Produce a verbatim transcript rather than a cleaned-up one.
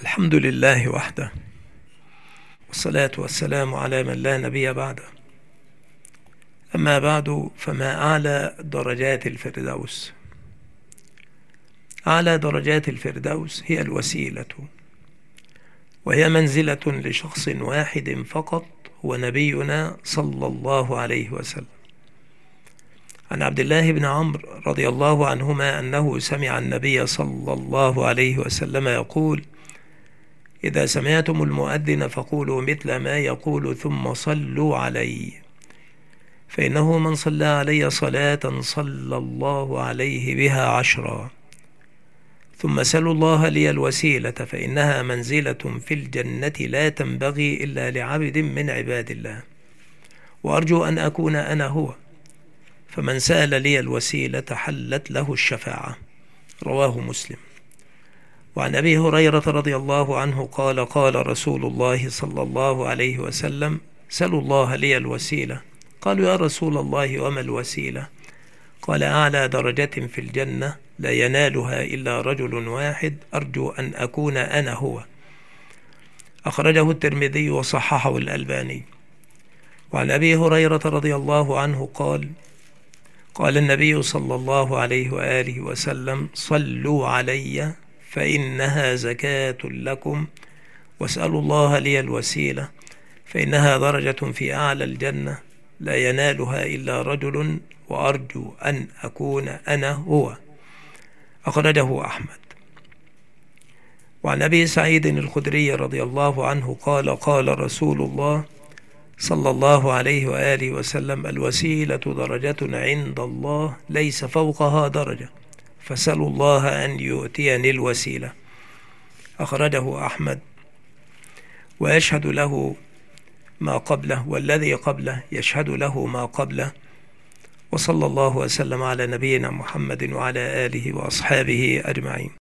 الحمد لله وحده، والصلاة والسلام على من لا نبي بعده. أما بعد، فما أعلى درجات الفردوس؟ أعلى درجات الفردوس هي الوسيلة، وهي منزلة لشخص واحد فقط، هو نبينا صلى الله عليه وسلم. عن عبد الله بن عمرو رضي الله عنهما أنه سمع النبي صلى الله عليه وسلم يقول: إذا سمعتم المؤذن فقولوا مثل ما يقول ثم صلوا علي، فإنه من صلى علي صلاة صلى الله عليه بها عشرا. ثم سلوا الله لي الوسيلة، فإنها منزلة في الجنة لا تنبغي إلا لعبد من عباد الله، وأرجو أن أكون أنا هو، فمن سأل لي الوسيلة حلت له الشفاعة. رواه مسلم. وعن أبي هريرة رضي الله عنه قال: قال رسول الله صلى الله عليه وسلم: سلوا الله لي الوسيلة. قالوا: يا رسول الله، وما الوسيلة؟ قال: أعلى درجة في الجنة لا ينالها إلا رجل واحد، أرجو أن أكون أنا هو. أخرجه الترمذي وصححه الألباني. وعن أبي هريرة رضي الله عنه قال: قال النبي صلى الله عليه وآله وسلم: صلوا علي فإنها زكاة لكم، واسألوا الله لي الوسيلة، فإنها درجة في أعلى الجنة لا ينالها إلا رجل، وأرجو أن أكون أنا هو. أخرجه أحمد. وعن أبي سعيد الخدري رضي الله عنه قال: قال رسول الله صلى الله عليه وآله وسلم: الوسيلة درجة عند الله ليس فوقها درجة، فسألوا الله أن يؤتيني الوسيلة. أخرجه أحمد. ويشهد له ما قبله، والذي قبله يشهد له ما قبله. وصلى الله وسلم على نبينا محمد وعلى آله وأصحابه أجمعين.